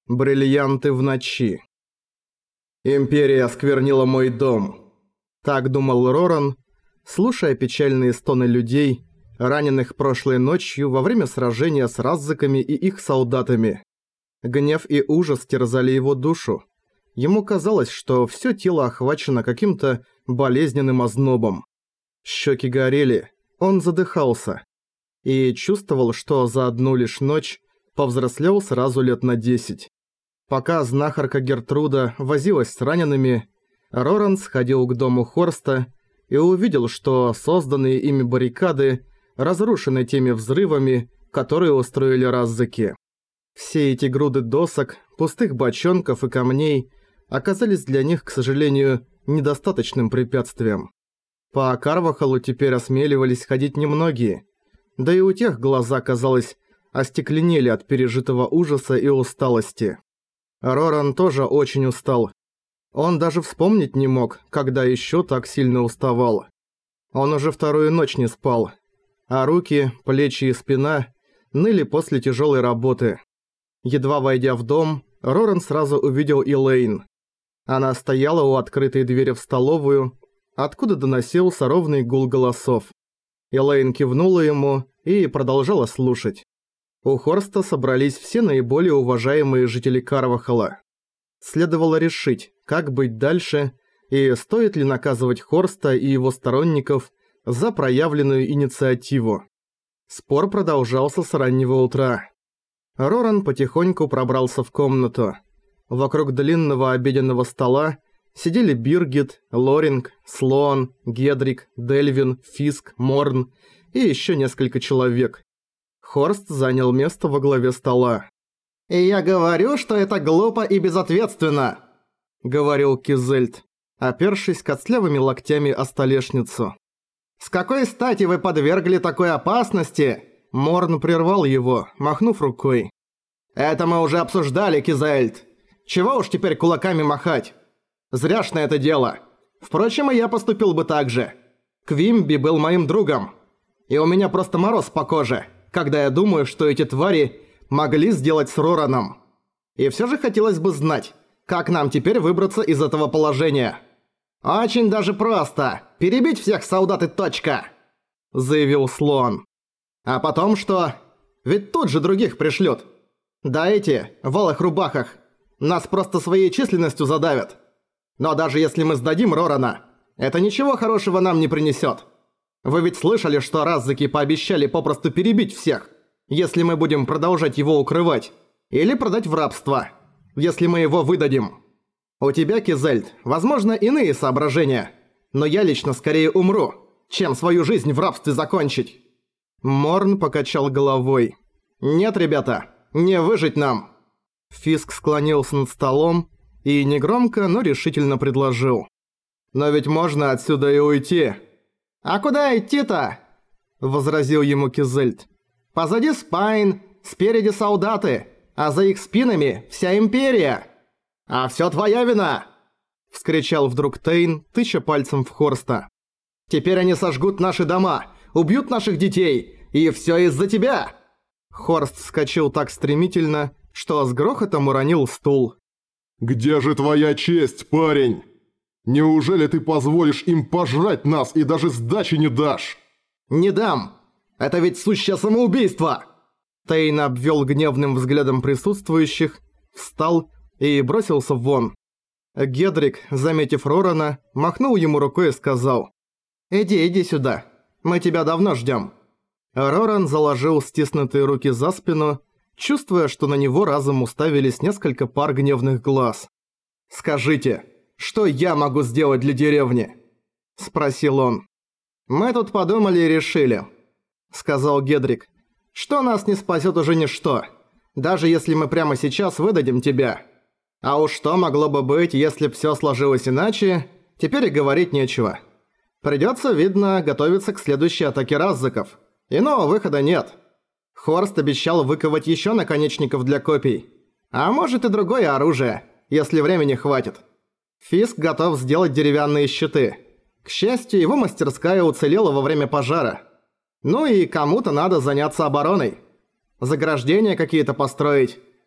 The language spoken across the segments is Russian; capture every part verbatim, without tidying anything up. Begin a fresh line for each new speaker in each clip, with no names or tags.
Бриллианты в ночи. Империя осквернила мой дом. Так думал Роран, слушая печальные стоны людей, раненых прошлой ночью во время сражения с раззаками и их солдатами. Гнев и ужас терзали его душу. Ему казалось, что всё тело охвачено каким-то болезненным ознобом. Щеки горели, он задыхался. И чувствовал, что за одну лишь ночь повзрослел сразу лет на десять. Пока знахарка Гертруда возилась с ранеными, Роран сходил к дому Хорста и увидел, что созданные ими баррикады разрушены теми взрывами, которые устроили раззаки. Все эти груды досок, пустых бочонков и камней оказались для них, к сожалению, недостаточным препятствием. По Карвахалу теперь осмеливались ходить немногие, да и у тех глаза, казалось, остекленели от пережитого ужаса и усталости. Роран тоже очень устал. Он даже вспомнить не мог, когда ещё так сильно уставал. Он уже вторую ночь не спал, а руки, плечи и спина ныли после тяжёлой работы. Едва войдя в дом, Роран сразу увидел Элейн. Она стояла у открытой двери в столовую, откуда доносился ровный гул голосов. Элейн кивнула ему и продолжала слушать. У Хорста собрались все наиболее уважаемые жители Карвахала. Следовало решить, как быть дальше, и стоит ли наказывать Хорста и его сторонников за проявленную инициативу. Спор продолжался с раннего утра. Роран потихоньку пробрался в комнату. Вокруг длинного обеденного стола сидели Биргит, Лоринг, Слоан, Гедрик, Дельвин, Фиск, Морн и ещё несколько человек. Хорст занял место во главе стола.
«И я говорю, что это глупо и безответственно»,
— говорил Кизельд, опершись костлявыми локтями о столешницу.
«С какой стати вы подвергли такой опасности?»
Морн прервал его, махнув рукой.
«Это мы уже обсуждали, Кизельд. Чего уж теперь кулаками махать? Зряшно это дело. Впрочем, и я поступил бы так же. Квимби был моим другом. И у меня просто мороз по коже, когда я думаю, что эти твари могли сделать с Рораном. И всё же хотелось бы знать, как нам теперь выбраться из этого положения. Очень даже просто. Перебить всех солдат и точка», — заявил Слоан. «А потом что? Ведь тут же других пришлют. Да эти, в алых рубахах, нас просто своей численностью задавят. Но даже если мы сдадим Рорана, это ничего хорошего нам не принесёт. Вы ведь слышали, что раззаки пообещали попросту перебить всех, если мы будем продолжать его укрывать, или продать в рабство, если мы его выдадим. У тебя, Кизельд, возможно, иные соображения, но я лично скорее умру, чем свою жизнь в рабстве закончить».
Морн покачал головой.
«Нет, ребята, не выжить нам».
Фиск склонился над столом и негромко, но решительно предложил.
«Но ведь можно отсюда и уйти». «А куда идти-то?» – возразил ему Кизельд. «Позади Спайн, спереди солдаты, а за их спинами вся Империя. А всё твоя вина!» – вскричал вдруг Тейн, тыча пальцем в Хорста. «Теперь они сожгут наши дома, убьют наших детей, и всё из-за тебя!»
Хорст вскочил так стремительно, что с грохотом уронил стул.
«Где же твоя честь, парень? Неужели ты позволишь им пожрать нас и даже сдачи не дашь?»
«Не дам! Это ведь сущее самоубийство!»
Тейн обвёл гневным взглядом присутствующих, встал и бросился вон. Гедрик, заметив Рорана, махнул ему рукой и сказал:
«Иди, иди сюда. Мы тебя давно ждём».
Роран заложил стиснутые руки за спину, чувствуя, что на него разом уставились несколько пар гневных глаз.
«Скажите, что я могу сделать для деревни?» – спросил он. «Мы тут подумали и решили», – сказал Гедрик, – «что нас не спасёт уже ничто, даже если мы прямо сейчас выдадим тебя. А уж что могло бы быть, если б всё сложилось иначе, теперь и говорить нечего. Придётся, видно, готовиться к следующей атаке раззаков. Иного выхода нет. Хорст обещал выковать ещё наконечников для копий. А может и другое оружие, если времени хватит. Фиск готов сделать деревянные щиты. К счастью, его мастерская уцелела во время пожара. Ну и кому-то надо заняться обороной. Заграждения какие-то построить,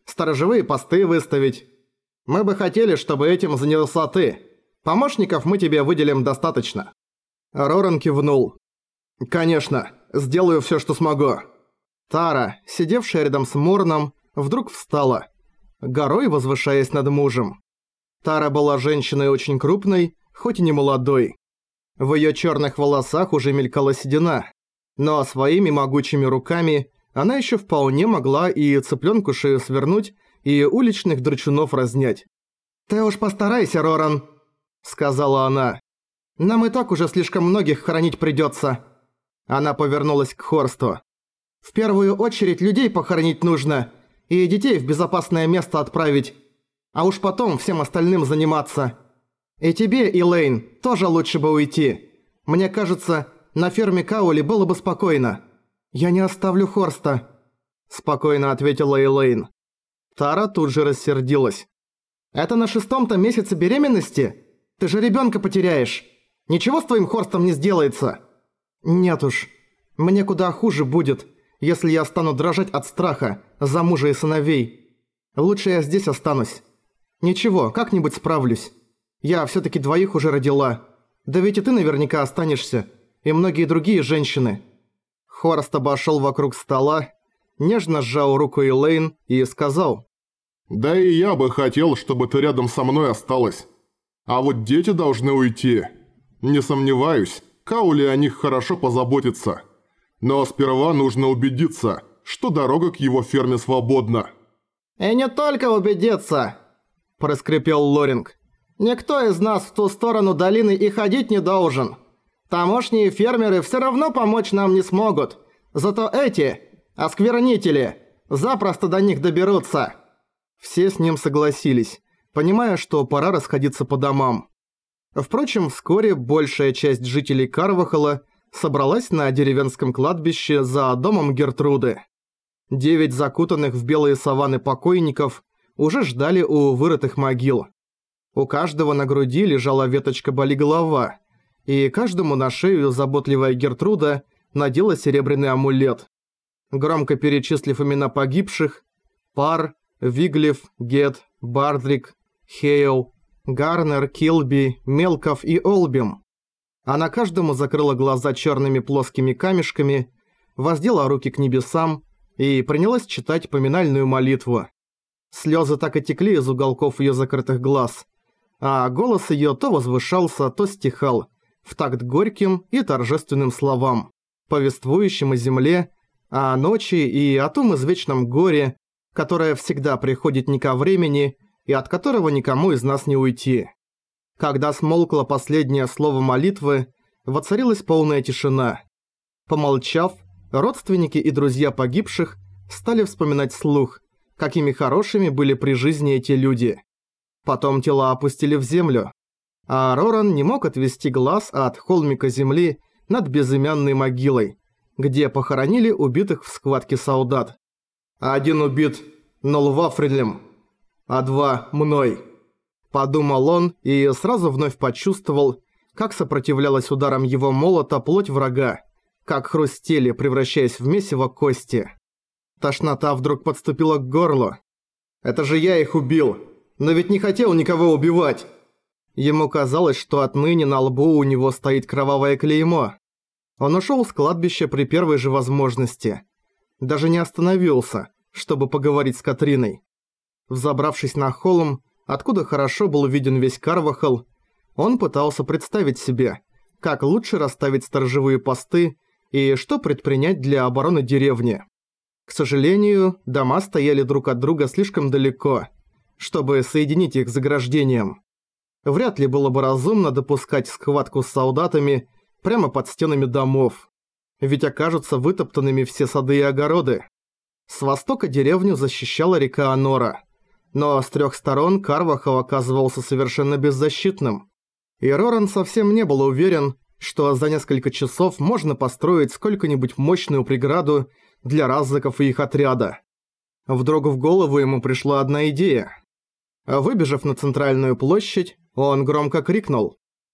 Сторожевые посты выставить. Мы бы хотели, чтобы этим занялся ты. Помощников мы тебе выделим достаточно».
Роран кивнул.
«Конечно, сделаю всё, что смогу».
Тара, сидевшая рядом с Морном, вдруг встала, горой возвышаясь над мужем. Тара была женщиной очень крупной, хоть и не молодой. В её чёрных волосах уже мелькала седина, но своими могучими руками она ещё вполне могла и цыплёнку шею свернуть, и уличных драчунов разнять.
«Ты уж постарайся, Роран», — сказала она. «Нам и так уже слишком многих хоронить придётся».
Она повернулась к Хорсту.
«В первую очередь людей похоронить нужно, и детей в безопасное место отправить, а уж потом всем остальным заниматься. И тебе, Элейн, тоже лучше бы уйти. Мне кажется, на ферме Каули было бы спокойно. Я не оставлю Хорста»,
– спокойно ответила Элейн. Тара тут же рассердилась.
«Это на шестом-то месяце беременности? Ты же ребёнка потеряешь. Ничего с твоим Хорстом не сделается».
«Нет уж, мне куда хуже будет, если я стану дрожать от страха за мужа и сыновей. Лучше я здесь останусь. Ничего, как-нибудь справлюсь. Я всё-таки двоих уже родила. Да ведь и ты наверняка останешься, и многие другие женщины». Хорст обошёл вокруг стола, нежно сжал руку Элейн и сказал:
«Да и я бы хотел, чтобы ты рядом со мной осталась. А вот дети должны уйти. Не сомневаюсь, Каули о них хорошо позаботится. Но сперва нужно убедиться, что дорога к его ферме свободна».
«И не только убедиться», – проскрипел Лоринг. «Никто из нас в ту сторону долины и ходить не должен. Тамошние фермеры все равно помочь нам не смогут. Зато эти, осквернители, запросто до них доберутся».
Все с ним согласились, понимая, что пора расходиться по домам. Впрочем, вскоре большая часть жителей Карвахала собралась на деревенском кладбище за домом Гертруды. Девять закутанных в белые саваны покойников уже ждали у вырытых могил. У каждого на груди лежала веточка болиголова, и каждому на шею заботливая Гертруда надела серебряный амулет. Громко перечислив имена погибших: Пар, Виглиф, Гет, Бардрик, Хейл, Гарнер, Килби, Мелков и Олбим. Она каждому закрыла глаза черными плоскими камешками, воздела руки к небесам и принялась читать поминальную молитву. Слезы так и текли из уголков ее закрытых глаз, а голос ее то возвышался, то стихал, в такт горьким и торжественным словам, повествующим о земле, о ночи и о том извечном горе, которое всегда приходит не ко времени и от которого никому из нас не уйти. Когда смолкло последнее слово молитвы, воцарилась полная тишина. Помолчав, родственники и друзья погибших стали вспоминать вслух, какими хорошими были при жизни эти люди. Потом тела опустили в землю, а Роран не мог отвести глаз от холмика земли над безымянной могилой, где похоронили убитых в схватке солдат. «Один убит Нолвафрилем, а два мной», – подумал он и сразу вновь почувствовал, как сопротивлялась ударам его молота плоть врага, как хрустели, превращаясь в месиво кости. Тошнота вдруг подступила к горлу. «Это же я их убил, но ведь не хотел никого убивать!» Ему казалось, что отныне на лбу у него стоит кровавое клеймо. Он ушел с кладбища при первой же возможности. Даже не остановился, чтобы поговорить с Катриной. Взобравшись на холм, откуда хорошо был виден весь Карвахал, он пытался представить себе, как лучше расставить сторожевые посты и что предпринять для обороны деревни. К сожалению, дома стояли друг от друга слишком далеко, чтобы соединить их заграждением. Вряд ли было бы разумно допускать схватку с солдатами прямо под стенами домов, ведь окажутся вытоптанными все сады и огороды. С востока деревню защищала река Анора, но с трех сторон Карвахал оказывался совершенно беззащитным. И Роран совсем не был уверен, что за несколько часов можно построить сколько-нибудь мощную преграду для раззаков и их отряда. Вдруг в голову ему пришла одна идея. Выбежав на центральную площадь, он громко крикнул: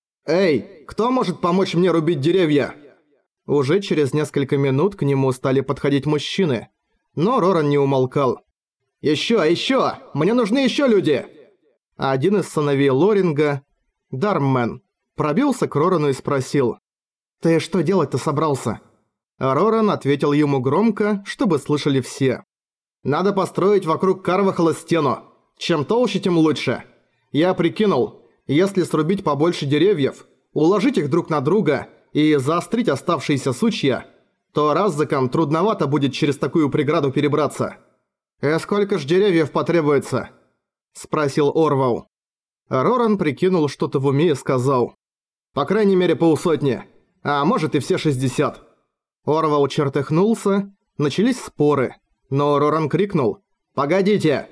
«Эй, кто может помочь мне рубить деревья?» Уже через несколько минут к нему стали подходить мужчины, но Роран не умолкал.
«Ещё, ещё! Мне нужны ещё люди!»
Один из сыновей Лоринга, Дарммен, пробился к Рорану и спросил:
«Ты что делать-то собрался?»
Роран ответил ему громко, чтобы слышали все.
«Надо построить вокруг Карвахала стену. Чем толще, тем лучше. Я прикинул, если срубить побольше деревьев, уложить их друг на друга и заострить оставшиеся сучья, то раззакам трудновато будет через такую преграду перебраться». «И сколько ж деревьев потребуется?»
– спросил Орвал. Роран прикинул что-то в уме и сказал:
«По крайней мере полсотни, а может и все шестьдесят».
Орвал чертыхнулся, начались споры, но Роран крикнул:
«Погодите!»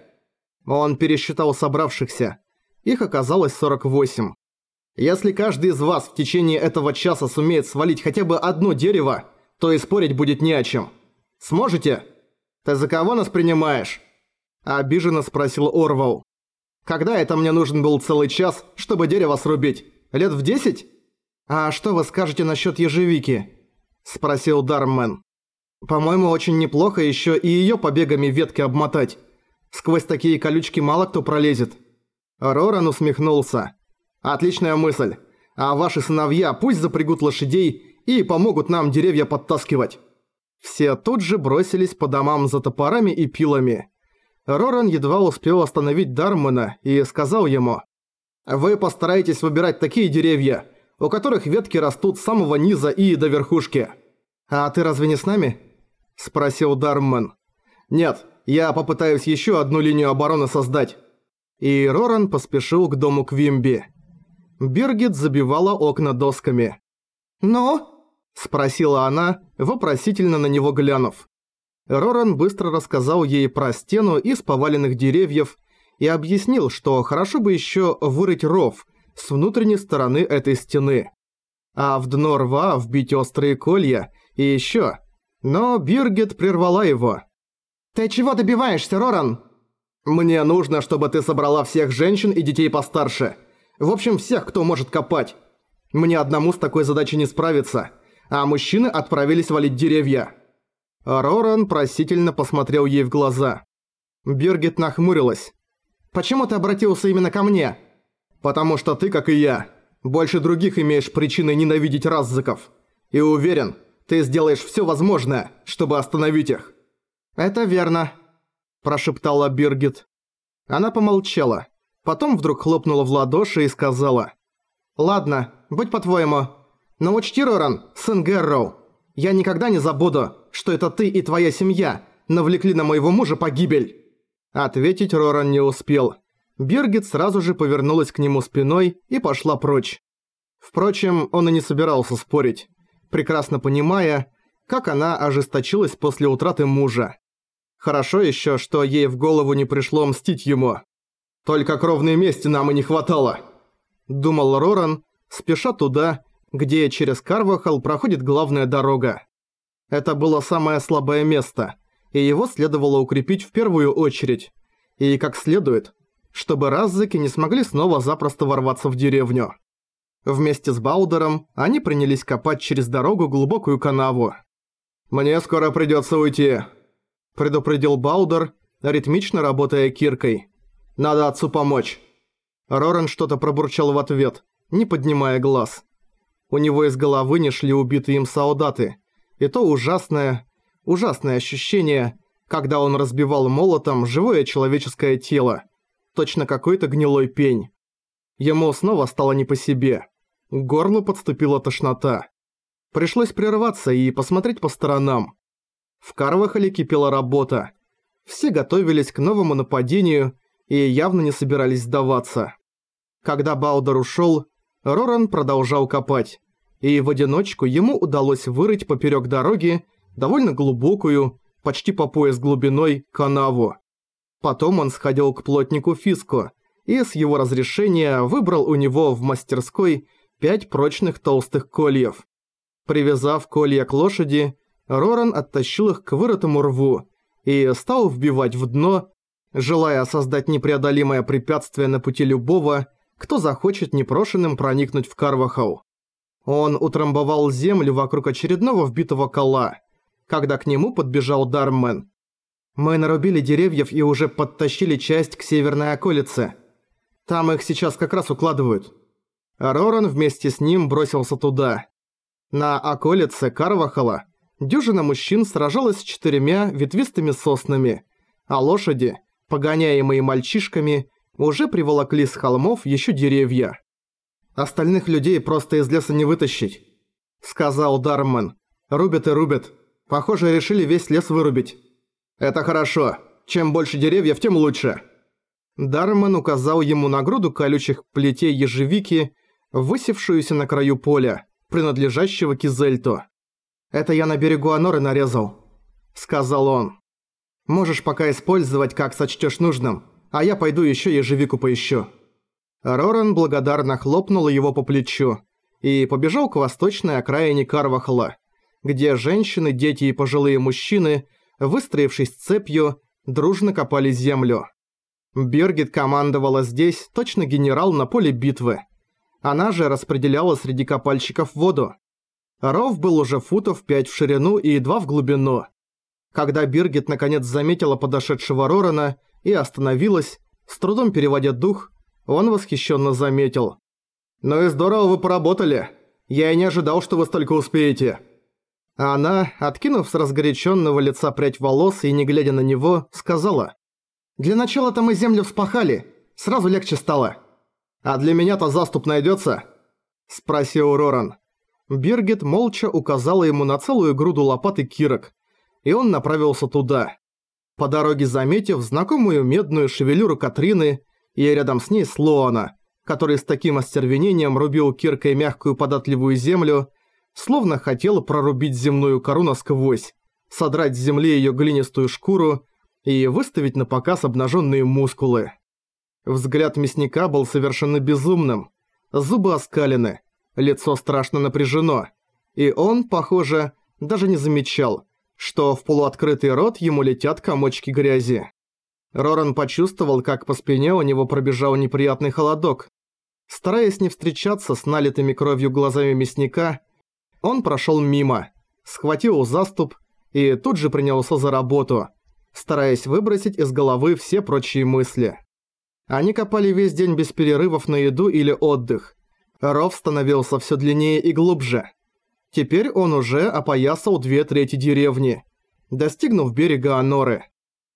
Он пересчитал собравшихся. Их оказалось сорок восемь.
«Если каждый из вас в течение этого часа сумеет свалить хотя бы одно дерево, то и спорить будет не о чем. Сможете? Ты за кого нас принимаешь?»
Обиженно спросил Орвал.
«Когда это мне нужен был целый час, чтобы дерево срубить? Лет в десять?»
«А что вы скажете насчет ежевики?» Спросил Дарммен. «По-моему, очень неплохо еще и ее побегами ветки обмотать. Сквозь такие колючки мало кто пролезет».
Роран усмехнулся. «Отличная мысль. А ваши сыновья пусть запрягут лошадей и помогут нам деревья подтаскивать».
Все тут же бросились по домам за топорами и пилами. Роран едва успел остановить Дарммена и сказал ему:
«Вы постарайтесь выбирать такие деревья, у которых ветки растут с самого низа и до верхушки».
«А ты разве не с нами?» – спросил Дарммен.
«Нет, я попытаюсь еще одну линию обороны создать».
И Роран поспешил к дому Квимби. Биргит забивала окна досками.
«Ну?»
– спросила она, вопросительно на него глянув. Роран быстро рассказал ей про стену из поваленных деревьев и объяснил, что хорошо бы еще вырыть ров с внутренней стороны этой стены, а в дно рва вбить острые колья и еще. Но Биргит прервала его.
«Ты чего добиваешься, Роран?» «Мне нужно, чтобы ты собрала всех женщин и детей постарше. В общем, всех, кто может копать. Мне одному с такой задачей не справиться, а мужчины отправились валить деревья».
Роран просительно посмотрел ей в глаза. Биргит нахмурилась.
«Почему ты обратился именно ко мне?» «Потому что ты, как и я, больше других имеешь причины ненавидеть раззаков. И уверен, ты сделаешь все возможное, чтобы остановить их».
«Это верно», – прошептала Биргит. Она помолчала, потом вдруг хлопнула в ладоши и сказала:
«Ладно, будь по-твоему. Но учти, Роран, сын Гэрроу, я никогда не забуду, что это ты и твоя семья навлекли на моего мужа погибель».
Ответить Роран не успел. Биргит сразу же повернулась к нему спиной и пошла прочь. Впрочем, он и не собирался спорить, прекрасно понимая, как она ожесточилась после утраты мужа. Хорошо еще, что ей в голову не пришло мстить ему.
«Только кровной мести нам и не хватало»,
– думал Роран, спеша туда, где через Карвахал проходит главная дорога. Это было самое слабое место, и его следовало укрепить в первую очередь, и как следует, чтобы раззаки не смогли снова запросто ворваться в деревню. Вместе с Балдером они принялись копать через дорогу глубокую канаву.
«Мне скоро придётся уйти», –
предупредил Балдер, ритмично работая киркой.
«Надо отцу помочь».
Роран что-то пробурчал в ответ, не поднимая глаз. У него из головы не шли убитые им солдаты, и то ужасное, ужасное ощущение, когда он разбивал молотом живое человеческое тело, точно какой-то гнилой пень. Ему снова стало не по себе. К горлу подступила тошнота. Пришлось прерваться и посмотреть по сторонам. В Карвахале кипела работа. Все готовились к новому нападению и явно не собирались сдаваться. Когда Балдер ушел, Роран продолжал копать, и в одиночку ему удалось вырыть поперек дороги довольно глубокую, почти по пояс глубиной, канаву. Потом он сходил к плотнику Фиску и с его разрешения выбрал у него в мастерской пять прочных толстых кольев. Привязав колья к лошади, Роран оттащил их к вырытому рву и стал вбивать в дно, желая создать непреодолимое препятствие на пути любого, кто захочет непрошенным проникнуть в Карвахал. Он утрамбовал землю вокруг очередного вбитого кола, когда к нему подбежал Дарммен.
Мы нарубили деревьев и уже подтащили часть к северной околице. Там их сейчас как раз укладывают». Роран вместе с ним бросился туда. На околице Карвахала дюжина мужчин сражалась с четырьмя ветвистыми соснами, а лошади, погоняемые мальчишками, уже приволокли с холмов еще деревья. «Остальных людей просто из леса не вытащить», — сказал Дармен. «Рубят и рубят. Похоже, решили весь лес вырубить». «Это хорошо. Чем больше деревьев, тем лучше». Дармен указал ему на груду колючих плетей ежевики, высевшуюся на краю поля, принадлежащего Кизельту. «Это я на берегу Аноры нарезал», — сказал он. «Можешь пока использовать, как сочтёшь нужным, а я пойду ещё ежевику поищу». Роран благодарно хлопнул его по плечу и побежал к восточной окраине Карвахала, где женщины, дети и пожилые мужчины, выстроившись цепью, дружно копали землю. Биргит командовала здесь точно генерал на поле битвы. Она же распределяла среди копальщиков воду. Ров был уже футов пять в ширину и два в глубину. Когда Биргит наконец заметила подошедшего Рорана и остановилась, с трудом переводя дух, он восхищенно заметил: «Ну и здорово вы поработали. Я и не ожидал, что вы столько успеете». А она, откинув с разгоряченного лица прядь волос и не глядя на него, сказала: «Для начала-то мы землю вспахали, сразу легче стало». «А для меня-то заступ найдется?» – спросил Роран. Биргит молча указала ему на целую груду лопат и кирок, и он направился туда. По дороге заметив знакомую медную шевелюру Катрины и рядом с ней Слоана, который с таким остервенением рубил киркой мягкую податливую землю, словно хотел прорубить земную кору насквозь, содрать с земли ее глинистую шкуру и выставить на показ обнаженные мускулы. Взгляд мясника был совершенно безумным, зубы оскалены, лицо страшно напряжено, и он, похоже, даже не замечал, что в полуоткрытый рот ему летят комочки грязи. Роран почувствовал, как по спине у него пробежал неприятный холодок. Стараясь не встречаться с налитыми кровью глазами мясника, он прошел мимо, схватил заступ и тут же принялся за работу, стараясь выбросить из головы все прочие мысли. Они копали весь день без перерывов на еду или отдых. Ров становился все длиннее и глубже. Теперь он уже опоясал две трети деревни, достигнув берега Аноры.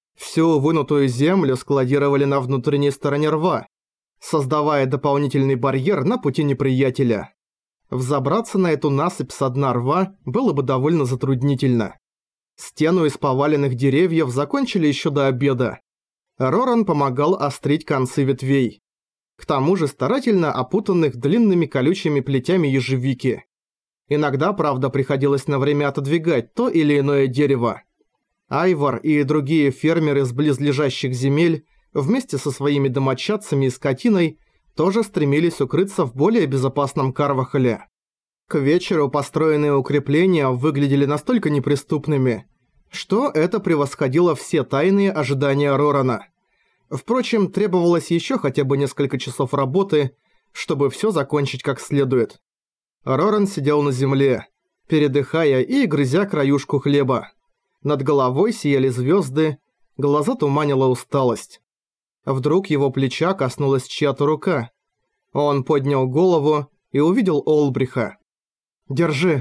Всю вынутую землю складировали на внутренней стороне рва, создавая дополнительный барьер на пути неприятеля. Взобраться на эту насыпь со дна рва было бы довольно затруднительно. Стену из поваленных деревьев закончили еще до обеда. Роран помогал острить концы ветвей, к тому же старательно опутанных длинными колючими плетями ежевики. Иногда, правда, приходилось на время отодвигать то или иное дерево. Айвар и другие фермеры с близлежащих земель вместе со своими домочадцами и скотиной тоже стремились укрыться в более безопасном Карвахале. К вечеру построенные укрепления выглядели настолько неприступными, что это превосходило все тайные ожидания Рорана. Впрочем, требовалось еще хотя бы несколько часов работы, чтобы все закончить как следует. Роран сидел на земле, передыхая и грызя краюшку хлеба. Над головой сияли звезды, глаза туманила усталость. Вдруг его плеча коснулась чья-то рука. Он поднял голову и увидел Олбриха. «Держи!»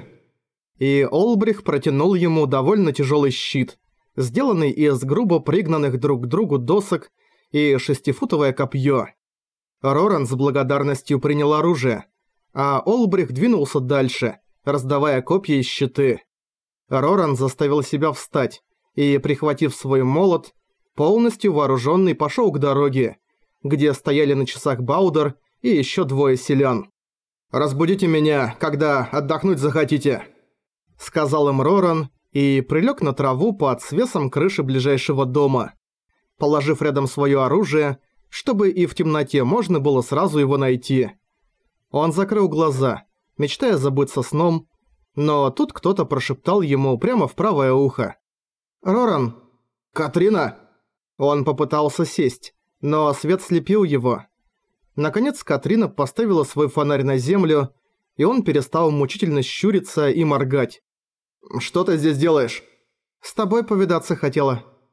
И Олбрих протянул ему довольно тяжелый щит, сделанный из грубо пригнанных друг к другу досок, и шестифутовое копье. Роран с благодарностью принял оружие, а Олбрих двинулся дальше, раздавая копья и щиты. Роран заставил себя встать и, прихватив свой молот, полностью вооруженный пошел к дороге, где стояли на часах Баудер и еще двое селян. «Разбудите меня, когда отдохнуть захотите», — сказал им Роран и прилег на траву под свесом крыши ближайшего дома, положив рядом свое оружие, чтобы и в темноте можно было сразу его найти. Он закрыл глаза, мечтая забыться сном, но тут кто-то прошептал ему прямо в правое ухо. «Роран!» «Катрина!» Он попытался сесть, но свет слепил его. Наконец Катрина поставила свой фонарь на землю, и он перестал мучительно щуриться и моргать. «Что ты здесь делаешь?» «С тобой повидаться хотела».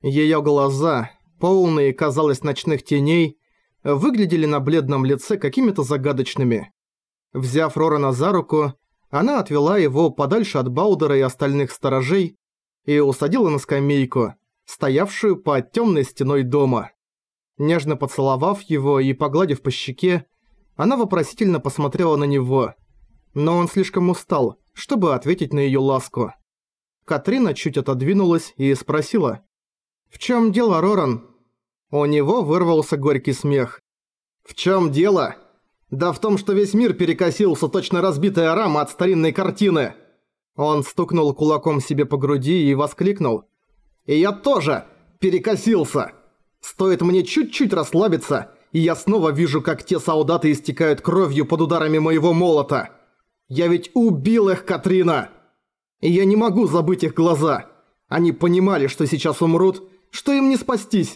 Её глаза, полные, казалось, ночных теней, выглядели на бледном лице какими-то загадочными. Взяв Рорана за руку, она отвела его подальше от Баудера и остальных сторожей и усадила на скамейку, стоявшую под тёмной стеной дома. Нежно поцеловав его и погладив по щеке, она вопросительно посмотрела на него, но он слишком устал, чтобы ответить на её ласку. Катрина чуть отодвинулась и спросила: «В чём дело, Роран?» У него вырвался горький смех.
«В чём дело? Да в том, что весь мир перекосился, точно разбитая рама от старинной картины!»
Он стукнул кулаком себе по груди и воскликнул:
«И я тоже перекосился! Стоит мне чуть-чуть расслабиться, и я снова вижу, как те солдаты истекают кровью под ударами моего молота! Я ведь убил их, Катрина! И я не могу забыть их глаза! Они понимали, что сейчас умрут, что им не спастись!»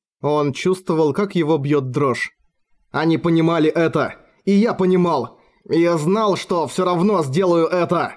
Он чувствовал, как его бьёт дрожь.
«Они понимали это, и я понимал! И я знал, что всё равно сделаю это!»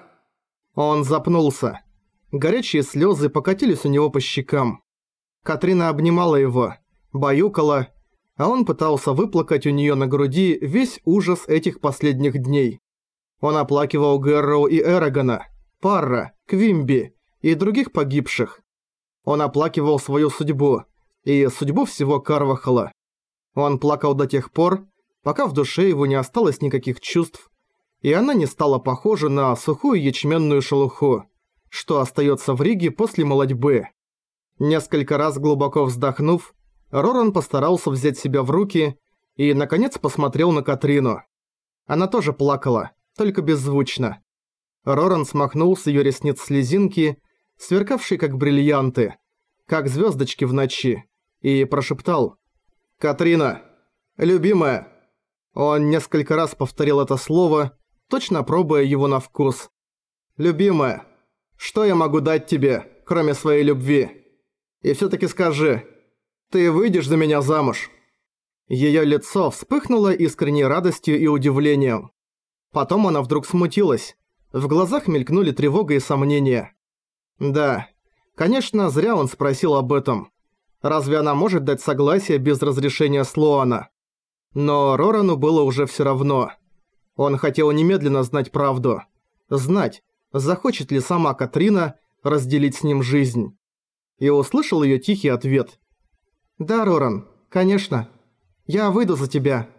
Он запнулся. Горячие слёзы покатились у него по щекам. Катрина обнимала его, баюкала, а он пытался выплакать у неё на груди весь ужас этих последних дней. Он оплакивал Гэрроу и Эрагона, Парра, Квимби и других погибших. Он оплакивал свою судьбу и судьбу всего Карвахала. Он плакал до тех пор, пока в душе его не осталось никаких чувств, и она не стала похожа на сухую ячменную шелуху, что остается в Риге после молодьбы. Несколько раз глубоко вздохнув, Роран постарался взять себя в руки и, наконец, посмотрел на Катрину. Она тоже плакала, только беззвучно. Роран смахнул с её ресниц слезинки, сверкавшие как бриллианты, как звёздочки в ночи, и прошептал: «Катрина, любимая». Он несколько раз повторил это слово, точно пробуя его на вкус. «Любимая, что я могу дать тебе, кроме своей любви? И всё-таки скажи, ты выйдешь за меня замуж?» Её лицо вспыхнуло искренней радостью и удивлением. Потом она вдруг смутилась. В глазах мелькнули тревога и сомнения. Да, конечно, зря он спросил об этом. Разве она может дать согласие без разрешения Слоана? Но Рорану было уже всё равно. Он хотел немедленно знать правду. Знать, захочет ли сама Катрина разделить с ним жизнь. И услышал её тихий ответ. «Да, Роран, конечно. Я выйду за тебя».